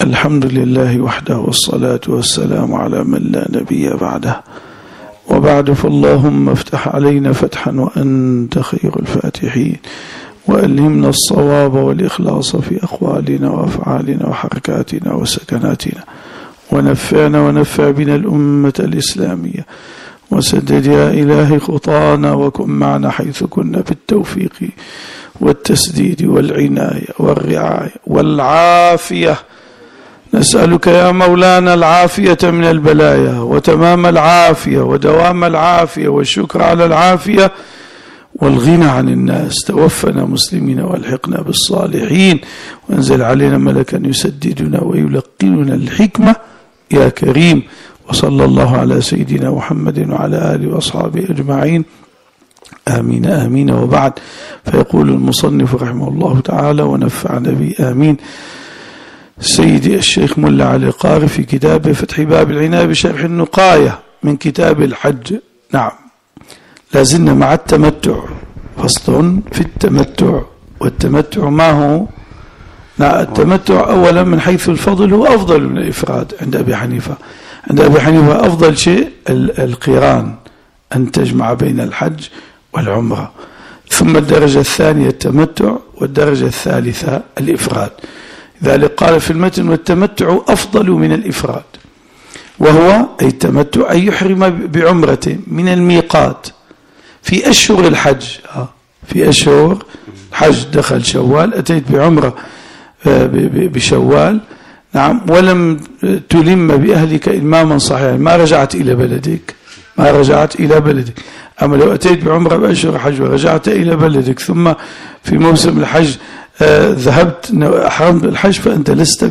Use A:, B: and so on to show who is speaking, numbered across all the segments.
A: الحمد لله وحده والصلاة والسلام على من لا نبي بعده، وبعد، فاللهم افتح علينا فتحا وأنت خير الفاتحين، وألهمنا الصواب والإخلاص في أقوالنا وأفعالنا وحركاتنا وسكناتنا، ونفعنا ونفع بنا الأمة الإسلامية، وسدد يا إلهي خطانا، وكن معنا حيث كنا بالتوفيق والتسديد والعناية والرعاية والعافية. نسألك يا مولانا العافية من البلايا، وتمام العافية، ودوام العافية، والشكر على العافية، والغنى عن الناس. توفنا مسلمين والحقنا بالصالحين، وانزل علينا ملكا يسددنا ويلقننا الحكمة يا كريم. وصلى الله على سيدنا محمد وعلى آله وأصحابه أجمعين، آمين آمين. وبعد، فيقول المصنف رحمه الله تعالى ونفعنا به آمين، سيدي الشيخ ملا علي القاري في كتابه فتح باب العناية بشرح النقاية من كتاب الحج. نعم، لازلنا مع التمتع، فصل في التمتع. والتمتع ما هو؟ نعم، التمتع أولا من حيث الفضل هو أفضل من الإفراد عند أبي حنيفة. عند أبي حنيفة أفضل شيء القران، أن تجمع بين الحج والعمرة. ثم الدرجة الثانية التمتع، والدرجة الثالثة الإفراد. ذلك قال في المتن: والتمتع أفضل من الإفراد، وهو أي التمتع أن يحرم بعمرة من الميقات في أشهر الحج. في أشهر الحج، دخل شوال، أتيت بعمرة بشوال، نعم، ولم تلم بأهلك إلماما صحيحا، ما رجعت إلى بلدك. أما لو أتيت بعمرة بأشهر الحج ورجعت إلى بلدك، ثم في موسم الحج ذهبت أحرمت بالحج، فأنت لست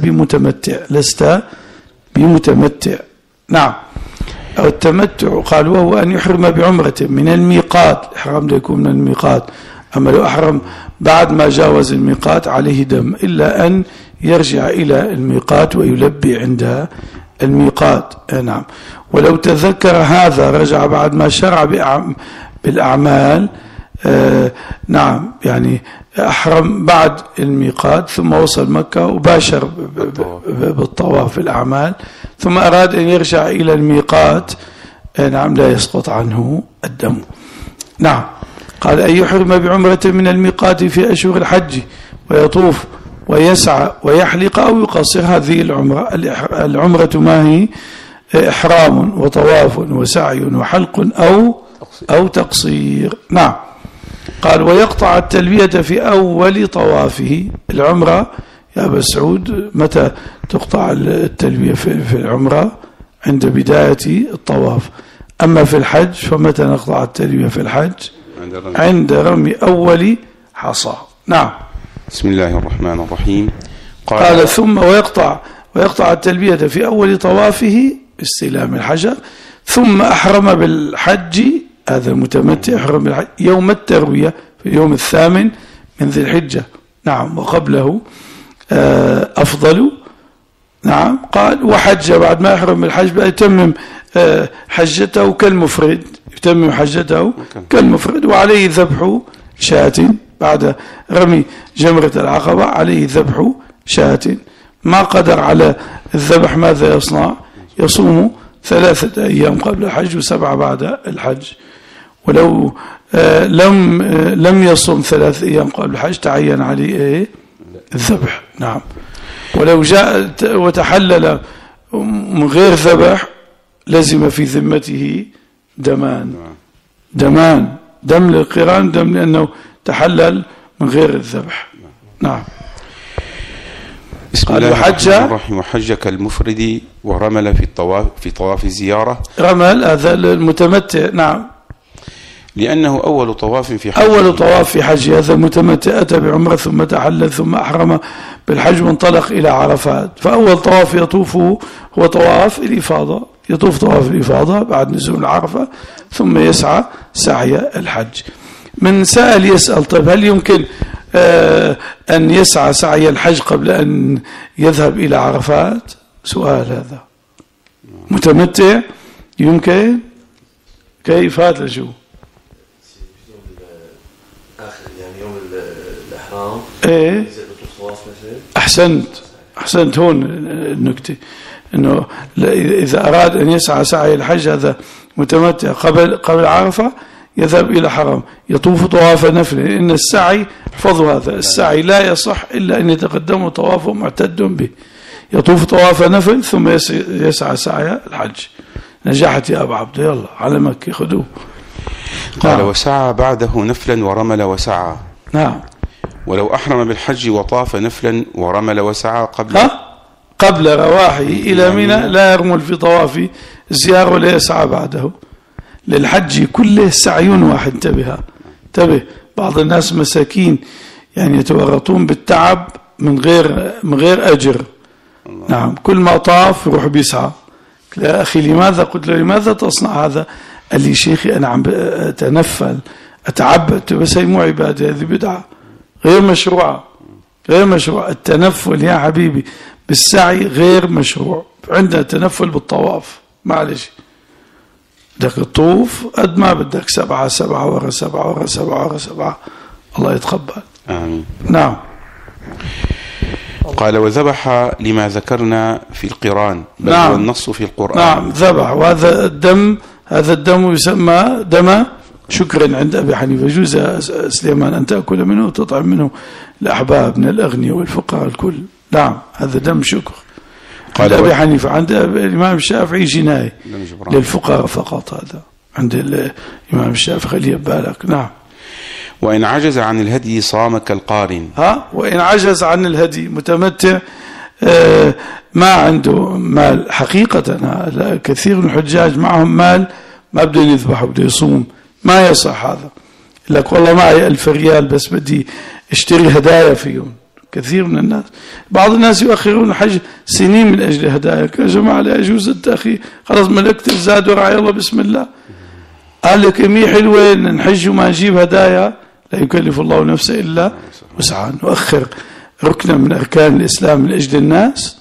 A: بمتمتع. نعم. أو التمتع قال وهو أن يحرم بعمرة من الميقات، الإحرام لا يكون من الميقات. أما لو أحرم بعد ما جاوز الميقات عليه دم، إلا أن يرجع إلى الميقات ويلبي عند الميقات. نعم. ولو تذكر هذا رجع بعد ما شرع بالأعمال. نعم، يعني أحرم بعد الميقات ثم وصل مكة وباشر بالطواف الأعمال، ثم أراد أن يرجع إلى الميقات. نعم، لا يسقط عنه الدم. نعم. قال أن يحرم بعمرة من الميقات في أشهر الحج، ويطوف ويسعى ويحلق أو يقصر. هذه العمرة ما هي؟ إحرام وطواف وسعي وحلق أو تقصير. نعم. قال ويقطع التلبية في أول طوافه. العمرة يا أبا سعود متى تقطع التلبية في العمرة؟ عند بداية الطواف. أما في الحج فمتى نقطع التلبية في الحج؟ عند رمي أول حصى. نعم.
B: بسم الله الرحمن الرحيم.
A: قال ثم ويقطع التلبية في أول طوافه باستلام الحجر، ثم أحرم بالحج. هذا المتمتع أحرم بالحج يوم التروية في اليوم 8 من ذي الحجة. نعم. وقبله أفضل. نعم. قال وحج بعد ما أحرم بالحج بقى يتمم حجته كالمفرد، يتمم حجته كالمفرد، وعليه ذبح شاة بعد رمي جمرة العقبة، عليه ذبح شاة. ما قدر على الذبح ماذا يصنع؟ يصوم 3 أيام قبل الحج و7 بعد الحج. ولو لم يصوم 3 أيام قبل الحج تعين عليه الذبح. نعم. ولو جاء وتحلل من غير ذبح لزم في ذمته دمان، دم للقران، دم لأنه تحلل من غير الذبح. نعم.
B: بسم الله الرحمن الرحيم. وحج كالمفرد ورمل في طواف الزيارة.
A: رمل هذا المتمتع. نعم.
B: لأنه أول طواف في حج.
A: أول طواف في حج. هذا المتمتع أتى بعمرة ثم تحلل ثم أحرم بالحج وانطلق إلى عرفات. فأول طواف يطوفه هو طواف الإفاضة، يطوف طواف الإفاضة بعد نزول عرفة، ثم يسعى سعي الحج. من سأل يسأل: طيب هل يمكن أن يسعى سعي الحج قبل أن يذهب إلى عرفات؟ سؤال هذا. متمتع يمكن؟ كيف هذا شو؟
C: آخر يعني يوم الإحرام.
A: إيه. أحسنت. أحسنت. هون النكتة إنه إذا أراد أن يسعى سعي الحج هذا متمتع قبل عرفة يذهب إلى حرم يطوف طواف نفل، إن السعي احفظوا هذا، السعي لا يصح إلا أن يتقدم طواف معتد به، يطوف طواف نفل ثم يسعى سعي الحج. نجحت يا أبو عبد، يلا على مكة خذوه.
B: قال وسعى بعده نفلا ورمل وسعى.
A: نعم.
B: ولو أحرم بالحج وطاف نفلا ورمل وسعى
A: قبل رواحه إلى منى لا يرمل في طواف الزيارة ولا يسعى بعده. للحج كله سعي واحد. انتبه بعض الناس مساكين يعني يتورطون بالتعب من غير أجر. نعم. كل ما طاف يروح بيسعى. يا أخي لماذا؟ قلت له لماذا تصنع هذا؟ قال لي شيخي أنا عم أتنفل أتعبد، بس هي مو عبادة، هذه بدعة غير مشروعة. التنفل يا حبيبي بالسعي غير مشروع. عندنا تنفل بالطواف، معلش بدك تطوف قد ما بدك، 7 7 ورا 7 ورا 7 ورا 7. الله يتقبل.
B: آمين.
A: نعم.
B: قال وذبح لما ذكرنا في القران، بل هو النص في القرآن.
A: نعم ذبح. وهذا الدم يسمى دم شكرا عند أبي حنيفة. يجوز سليمان أن تأكل منه وتطعم منه الأحباب من الأغنياء والفقراء الكل. نعم هذا دم شكر عند أبي حنيفة. عند الإمام الشافعي جناية للفقراء فقط. هذا عند الإمام الشافعي خليه ببالك. نعم.
B: وإن عجز عن الهدي صام كالقارن.
A: وإن عجز عن الهدي متمتع ما عنده مال حقيقة. كثير من الحجاج معهم مال ما بدهم يذبحوا، بده يصوم، ما يصح هذا. لك والله معي 1000 ريال بس بدي اشتري هدايا فيهم. كثير من الناس، بعض الناس يؤخرون الحج سنين من أجل هدايا. يا جماعة لا يجوز التأخير، خلاص ملكت الزاد ورعى الله بسم الله. قال لك مي حلوة نحج وما نجيب هدايا، لا يكلف الله نفسه إلا وسعها. نؤخر ركنا من أركان الإسلام من أجل الناس.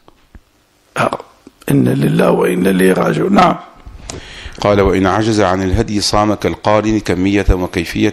A: إن لله وإن إليه راجعون. نعم.
B: قال وإن عجز عن الهدي صام كالقارن كمية وكيفية.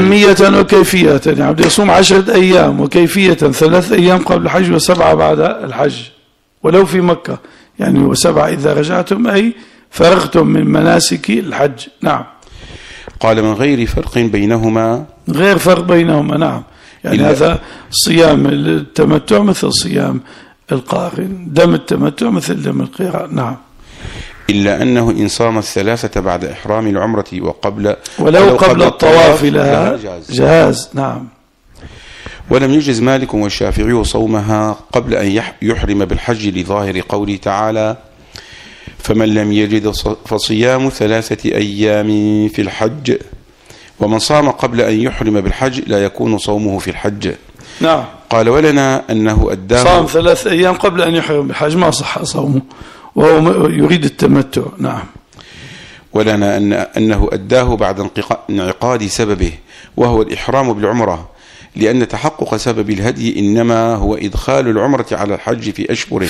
A: يعني بده يصوم 10 أيام وكيفية 3 أيام قبل الحج و7 بعد الحج، ولو في مكة يعني، و7 إذا رجعتم أي فرغتم من مناسك الحج. نعم.
B: قال من غير فرق بينهما.
A: غير فرق بينهما. نعم. يعني هذا صيام التمتع مثل صيام القارن، دم التمتع مثل دم القران. نعم.
B: إلا أنه إن صام 3 بعد إحرام العمرة
A: ولو قبل الطواف لها جاز. نعم.
B: ولم يجز مالك والشافعي صومها قبل أن يحرم بالحج لظاهر قوله تعالى فمن لم يجد فصيام 3 أيام في الحج. ومن صام قبل أن يحرم بالحج لا يكون صومه في الحج.
A: نعم.
B: قال ولنا أنه أداه
A: صام 3 أيام قبل أن يحرم بالحج ما صح صومه وهو يريد التمتع. نعم.
B: ولنا أنه أداه بعد انعقاد سببه وهو الإحرام بالعمرة، لأن تحقق سبب الهدي إنما هو إدخال العمرة على الحج في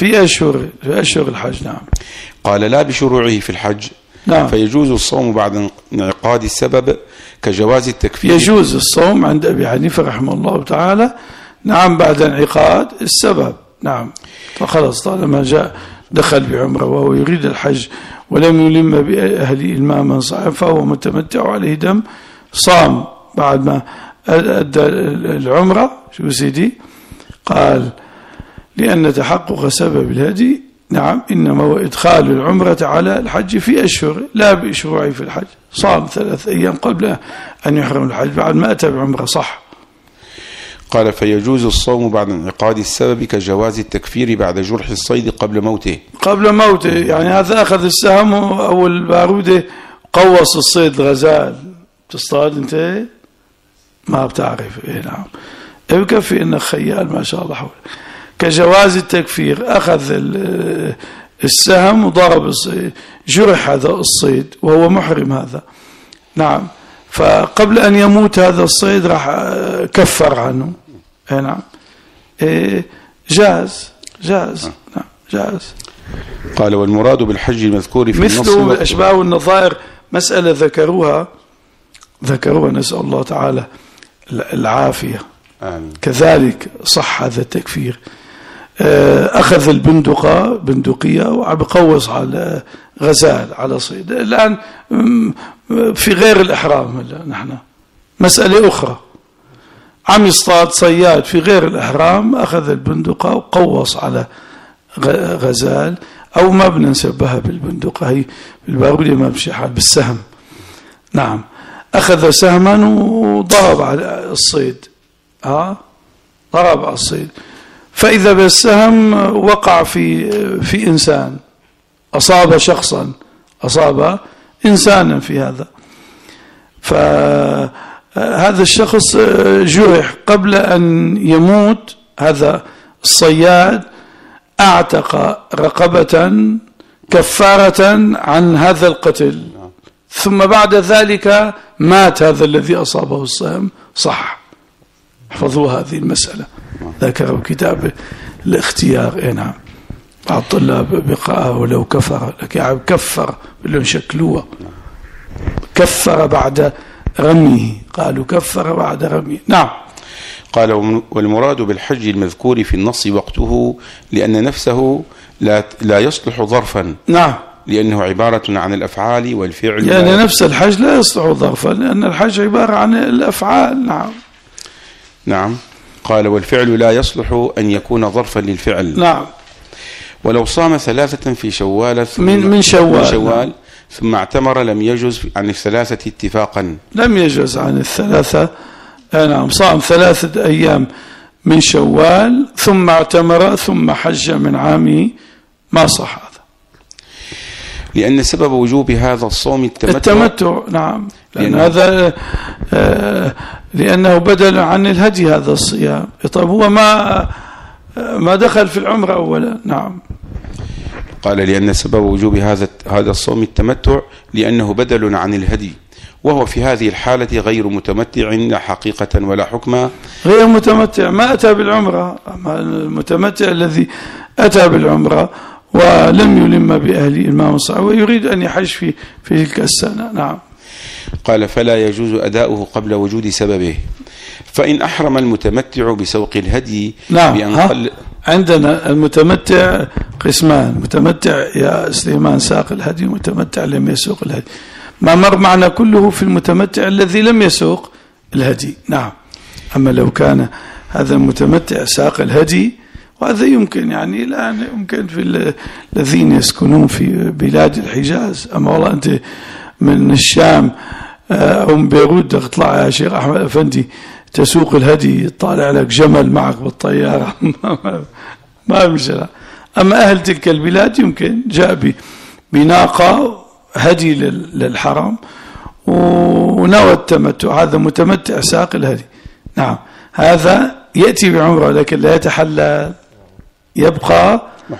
B: أشهر الحج. نعم. قال لا بشروعه في الحج.
A: نعم.
B: فيجوز الصوم بعد انعقاد السبب كجواز التكفير.
A: يجوز الصوم عند أبي حنيفة رحمه الله تعالى. نعم بعد انعقاد السبب. نعم. فخلص طالما دخل بعمره وهو يريد الحج ولم يلم بأهل إلماما صائم فهو متمتع عليه دم، صام بعد ما أدى العمرة. شو سيدي قال لأن تحقق سبب الهدي نعم إنما هو إدخال العمرة على الحج في أشهر لا بشروعه في الحج. صام 3 أيام قبل أن يحرم الحج بعد ما أتى بعمرة. صح.
B: قال فيجوز الصوم بعد انعقاد السبب كجواز التكفير بعد جرح الصيد قبل موته. يعني هذا أخذ السهم أو البارودة قوص الصيد الغزال. تصطاد أنت ما بتعرف. نعم. بكفي إنك خيال ما شاء الله حولك. كجواز التكفير أخذ السهم وضرب الصيد جرح هذا الصيد وهو محرم هذا. نعم. فقبل أن يموت هذا الصيد راح كفر عنه. نعم. جاز. نعم جاز. قال والمراد بالحج المذكور في النص
A: مثله الأشباه والنظائر مسألة ذكروها نسأل الله تعالى العافية.
B: آمين.
A: كذلك صح هذا التكفير. أخذ بندقية وبقوص على غزال على صيد. الآن في غير الإحرام نحن مسألة أخرى، عم يصطاد صياد في غير الإحرام، أخذ البندقة وقوص على غزال، أو ما بننسبها بالبندقة، هي بالبارودة ما بشي حال بالسهم. نعم، أخذ سهما وضرب على الصيد، ضرب على الصيد، فإذا بالسهم وقع في إنسان، أصاب شخصا، أصاب إنسانا في هذا، فهذا الشخص جرح قبل أن يموت. هذا الصياد أعتق رقبة كفارة عن هذا القتل، ثم بعد ذلك مات هذا الذي أصابه السهم. صح، احفظوا هذه المسألة، ذكروا كتاب الاختيار. نعم، بعض الطلاب بقرأها ولو كفر، لك يعني كفر بلون شكلوه، كفر بعد رميه، قالوا كفر بعد رميه. نعم.
B: قال: والمراد بالحج المذكور في النص وقته، لأن نفسه لا يصلح ظرفا.
A: نعم،
B: لأنه عبارة عن الأفعال والفعل،
A: يعني نفس الحج لا يصلح ظرفا، لأن الحج عبارة عن الأفعال. نعم.
B: نعم. قال: والفعل لا يصلح أن يكون ظرفا للفعل.
A: نعم.
B: ولو صام 3 في شوال
A: من شوال نعم.
B: ثم اعتمر لم يجز عن 3 اتفاقا.
A: لم يجز عن 3. نعم، صام 3 أيام من شوال ثم اعتمر ثم حج من عامه، ما صح هذا،
B: لأن سبب وجوب هذا الصوم
A: التمتع. نعم، لأن هذا لأنه بدل عن الهدي هذا الصيام. طيب هو ما دخل في العمرة أولا. نعم.
B: قال: لأن سبب وجوب هذا الصوم التمتع، لأنه بدل عن الهدي، وهو في هذه الحالة غير متمتع لا حقيقة ولا حكما.
A: غير متمتع، ما أتى بالعمرة. أما المتمتع الذي أتى بالعمرة ولم يلم بأهل الإمام الصحيح ويريد أن يحج في تلك السنة. نعم.
B: قال: فلا يجوز أداؤه قبل وجود سببه، فإن أحرم المتمتع بسوق الهدي.
A: نعم. عندنا المتمتع قسمان: متمتع يا سليمان ساق الهدي، متمتع لم يسوق الهدي. ما مر معنا كله في المتمتع الذي لم يسوق الهدي. نعم. أما لو كان هذا المتمتع ساق الهدي، وهذا يمكن يعني الآن يمكن في الذين يسكنون في بلاد الحجاز. أما والله أنت من الشام أو من بيروت تطلع يا شيخ أحمد أفندي تسوق الهدي، طالع لك جمل معك بالطيارة ما بيشرع. أما أهل تلك البلاد يمكن جاء بناقة هدي للحرم ونوى التمتع، هذا متمتع ساق الهدي. نعم، هذا يأتي بعمره لكن لا يتحلل، يبقى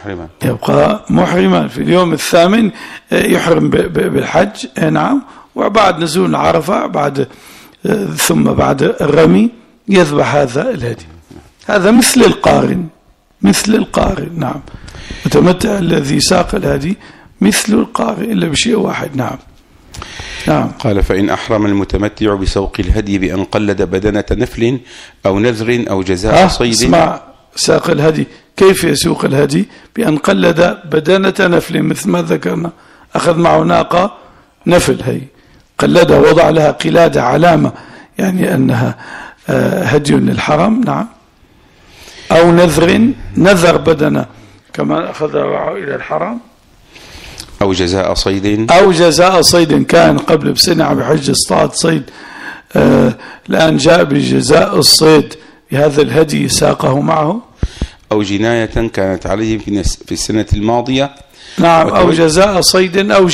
A: محرما في اليوم الثامن يحرم بالحج. نعم. وبعد نزول عرفة ثم بعد الرمي يذبح هذا الهدي. هذا مثل القارن. نعم، متمتع الذي ساق الهدي مثل القارن إلا بشيء واحد. نعم.
B: قال: فإن أحرم المتمتع بسوق الهدي بأن قلد بدنة نفل أو نذر أو جزاء صيد.
A: اسمع، ساق الهدي كيف يسوق الهدي؟ بأن قلد بدنة نفل، مثل ما ذكرنا، أخذ معه ناقة نفل، هي قلدها، وضع لها قلادة علامة يعني أنها هدي للحرم. نعم. أو نذر بدنة كما أخذها إلى الحرم،
B: أو جزاء صيد كان قبل بسنة عم يحج اصطاد صيد، الآن جاء بجزاء الصيد بهذا الهدي ساقه معه. أو جناية كانت عليه في السنة الماضية.
A: نعم. أو جزاء صيد أو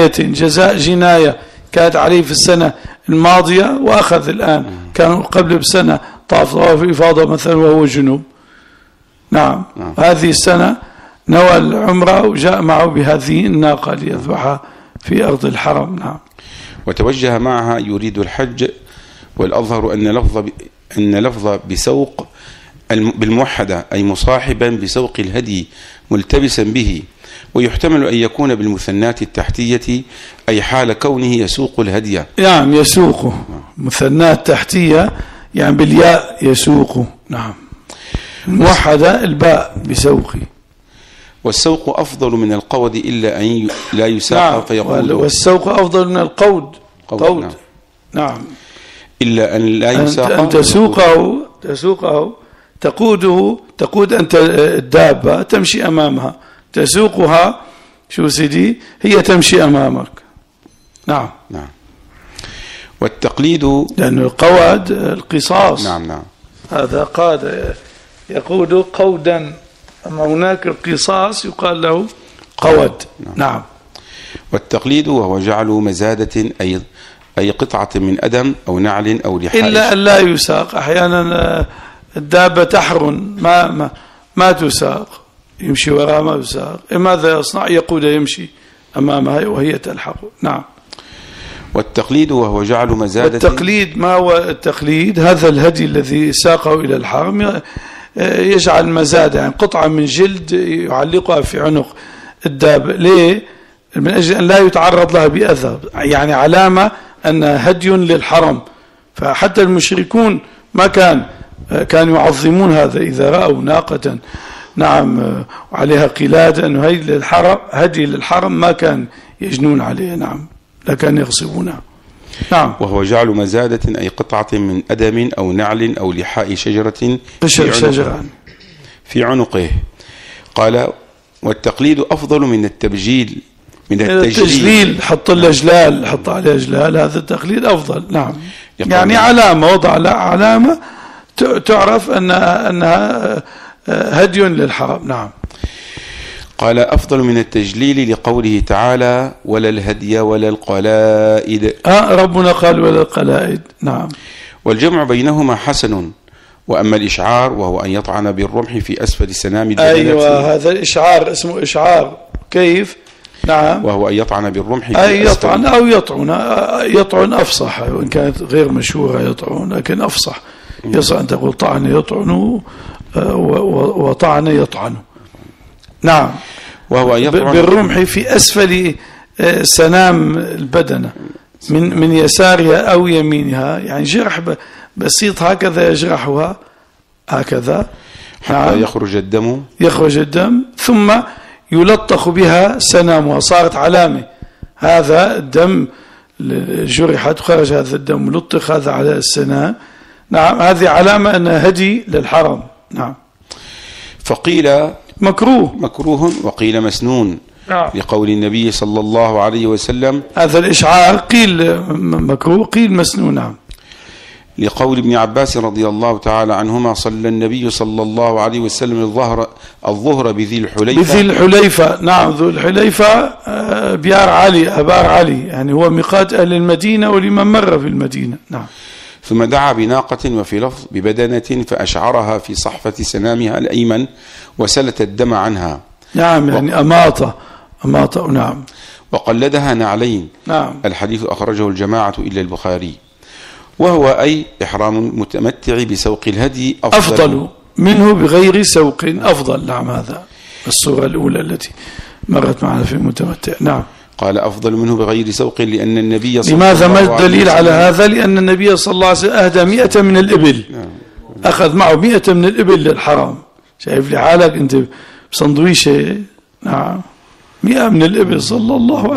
A: جناية كانت عليه في السنة الماضية وأخذ الآن، كان قبل بسنة طاف إفاضة مثلا وهو جنوب. نعم. هذه السنة نوى العمرة وجاء معه بهذه الناقة ليذبحها في أرض الحرم. نعم.
B: وتوجه معها يريد الحج، والأظهر أن لفظ بسوق بالموحدة أي مصاحبا بسوق الهدي ملتبسا به، ويحتمل أن يكون بالمثنات التحتية أي حال كونه يسوق الهدي.
A: يعني يسوقه مثنات تحتية يعني بالياء يسوقه. نعم. موحدة الباء بسوق.
B: والسوق أفضل من القود إلا أن لا يساق فيقود.
A: والسوق أفضل من القود. قود. نعم.
B: إلا أن لا يساق
A: أن تسوقه تقود أنت الدابة تمشي أمامها، تسوقها شو سيدي هي تمشي أمامك. نعم.
B: والتقليد
A: لأن القواد القصاص.
B: نعم.
A: هذا قاد يقود قودا، أما هناك القصاص يقال له قود. نعم.
B: والتقليد وهو جعل مزادة أي قطعة من أدم أو نعل أو لحاء،
A: إلا أن لا يساق. أحيانا الدابة تحرن ما تساق، يمشي وراء ما يساق. ماذا يصنع؟ يقود يمشي أمامها وهي تلحق. نعم.
B: والتقليد وهو جعل مزادة.
A: والتقليد ما هو التقليد؟ هذا الهدي الذي ساقه إلى الحرم يجعل مزادة، يعني قطعة من جلد يعلقها في عنق الدابة. ليه؟ من أجل أن لا يتعرض لها بأذى، يعني علامة أن هدي للحرم. فحتى المشركون ما كانوا يعظمون هذا إذا رأوا ناقة نعم وعليها قلادة أنه هدي للحرم ما كان يجنون عليه. نعم. لكن يغصبونها. نعم.
B: وهو جعل مزادة أي قطعة من أدم أو نعل أو لحاء شجرة في عنقه. قال والتقليد أفضل من التبجيل.
A: التجليل حط الأجلال، حط عليه أجلال، هذا التقليد أفضل. نعم. يعني علامة، وضع علامة تعرف أنها هدي للحرم. نعم.
B: قال أفضل من التجليل لقوله تعالى ولا الهدي ولا القلائد.
A: ربنا قال ولا القلائد. نعم.
B: والجمع بينهما حسن. وأما الإشعار وهو أن يطعن بالرمح في أسفل سنام الدبلة.
A: أيوة، هذا الإشعار اسمه إشعار. كيف؟ نعم.
B: وهو أن يطعن بالرمح في
A: أي يطعن أو يطعن أفصح، وإن كانت غير مشهورة يطعن لكن أفصح. يصح أن تقول طعن يطعن وطعن يطعن. نعم.
B: وهو يطعن
A: بالرمح في أسفل سنام البدنة من يسارها أو يمينها، يعني جرح بسيط هكذا يجرحها هكذا
B: حتى يخرج الدم
A: ثم يلطخ بها سنامها، صارت علامة هذا الدم جرحت خرج هذا الدم ملطخ هذا على السنام. نعم. هذه علامة أنها هدي للحرم. نعم.
B: فقيل
A: مكروه
B: وقيل مسنون. لقول النبي صلى الله عليه وسلم
A: هذا الإشعار قيل مكروه قيل مسنون. نعم.
B: لقول ابن عباس رضي الله تعالى عنهما صلى النبي صلى الله عليه وسلم الظهر بذي الحليفة. نعم. ذو
A: الحليفة بيار علي أبار علي، يعني هو ميقات أهل المدينة ولمن مر في المدينة. نعم.
B: ثم دعا بناقة وفي لفظ ببدنة فأشعرها في صحفة سنامها الأيمن وسلت الدم عنها.
A: نعم. يعني أماطة. نعم.
B: وقلدها نعلين.
A: نعم.
B: الحديث أخرجه الجماعة إلا البخاري. وهو أي إحرام المتمتع بسوق الهدي
A: أفضل منه بغير سوق أفضل. نعم. هذا الصورة الأولى التي مرت معنا في المتمتع. نعم.
B: قال أفضل منه بغير سوق لأن النبي صلى
A: لماذا؟ ما الدليل على هذا؟ لأن النبي صلى الله عليه وسلم أهدى 100 من الإبل. أخذ معه 100 من الإبل للحرم. شايف لحالك أنت بصندويشة. نعم. 100 من الإبل صلى الله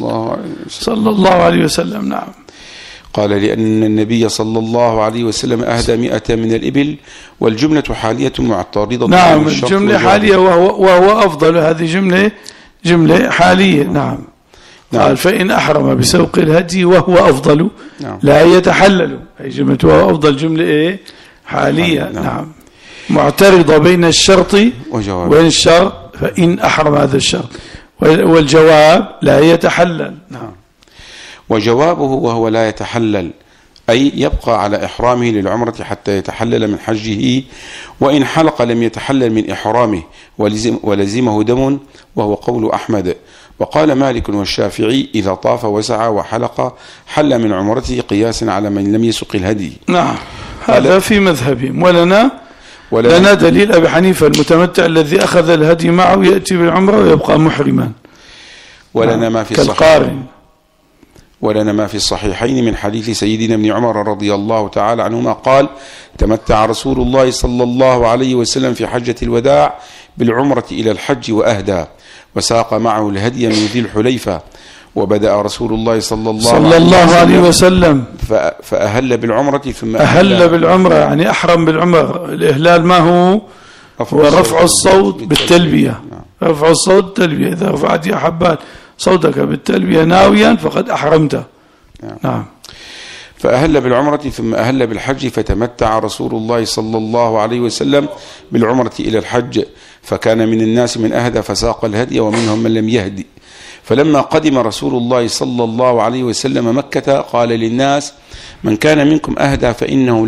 A: عليه وسلم. نعم.
B: قال لأن النبي صلى الله عليه وسلم أهدى 100 من الإبل والجملة حالية معترضة.
A: نعم. الجملة حالية وهو أفضل. هذه جملة حالية. نعم. قال فإن أحرم بسوق الهدي وهو أفضل لا يتحلل. أي جملة وهو أفضل جملة حالية. نعم. معترضة بين الشرط والشرط، فإن أحرم هذا الشرط، والجواب لا يتحلل. نعم.
B: وجوابه وهو لا يتحلل أي يبقى على إحرامه للعمرة حتى يتحلل من حجه، وإن حلق لم يتحلل من إحرامه ولزمه دم، وهو قول أحمد. وقال مالك والشافعي إذا طاف وسعى وحلق حل من عمرته قياسا على من لم يسق الهدي.
A: نعم. هذا في مذهبهم. ولنا دليل أبي حنيفة المتمتع الذي أخذ الهدي معه يأتي بالعمرة ويبقى محرما.
B: ولنا ما في
A: كالقارن.
B: ولنا ما في الصحيحين من حديث سيدنا ابن عمر رضي الله تعالى عنهما قال: تمتع رسول الله صلى الله عليه وسلم في حجة الوداع بالعمرة إلى الحج وأهدى، وساق معه الهدي من ذي الحليفة. وبدأ رسول الله صلى الله عليه وسلم فأهل بالعمرة ثم
A: أهل بالعمرة، يعني أحرم بالعمرة. الإهلال ما هو رفع الصوت بالتلبية. رفع الصوت بالتلبية، إذا رفعت يا حبان صوتك بالتلبية ناويا فقد أحرمت. نعم.
B: فأهل بالعمرة ثم أهل بالحج، فتمتع رسول الله صلى الله عليه وسلم بالعمرة إلى الحج، فكان من الناس من أهدى فساق الهدي ومنهم من لم يهدي. فلما قدم رسول الله صلى الله عليه وسلم مكة قال للناس: من كان منكم أهدى فإنه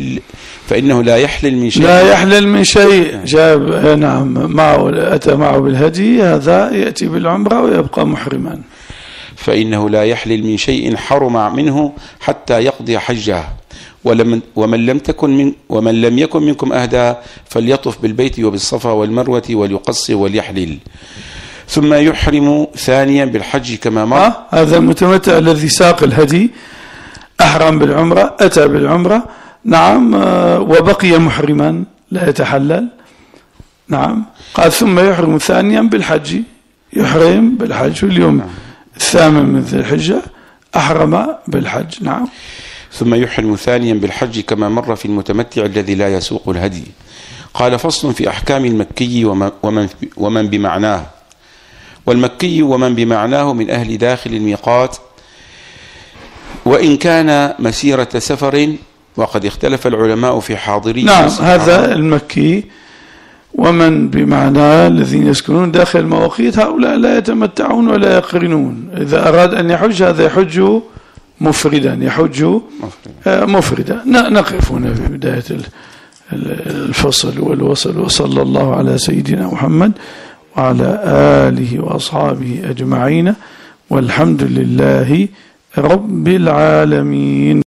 B: لا يحلل من شيء.
A: لا يحلل من شيء. جاب نعم أتى معه بالهدي، هذا يأتي بالعمرة ويبقى محرما.
B: فإنه لا يحلل من شيء حرم منه حتى يقضي حجه. ومن لم يكن منكم أهدى فليطف بالبيت وبالصفا والمروة وليقصر وليحلل، ثم يحرم ثانيا بالحج كما مر.
A: هذا المتمتع الذي ساق الهدي أحرم بالعمرة، أتى بالعمرة، نعم، وبقي محرما لا يتحلل. نعم. قال ثم يحرم ثانيا بالحج، يحرم بالحج اليوم الثامن من ذي الحجة أحرم بالحج. نعم.
B: ثم يحرم ثانيا بالحج كما مر في المتمتع الذي لا يسوق الهدي. قال: فصل في أحكام المكي ومن بمعناه. والمكي ومن بمعناه من أهل داخل الميقات، وإن كان مسيرة سفر، وقد اختلف العلماء في حاضرين.
A: نعم. هذا المكي ومن بمعناه الذين يسكنون داخل المواقيت، هؤلاء لا يتمتعون ولا يقرنون. إذا أراد أن يحج هذا يحج مفردا، يحج مفردا. نقف هنا في بداية الفصل والوصل، وصلى الله على سيدنا محمد وعلى آله وأصحابه أجمعين، والحمد لله رب العالمين.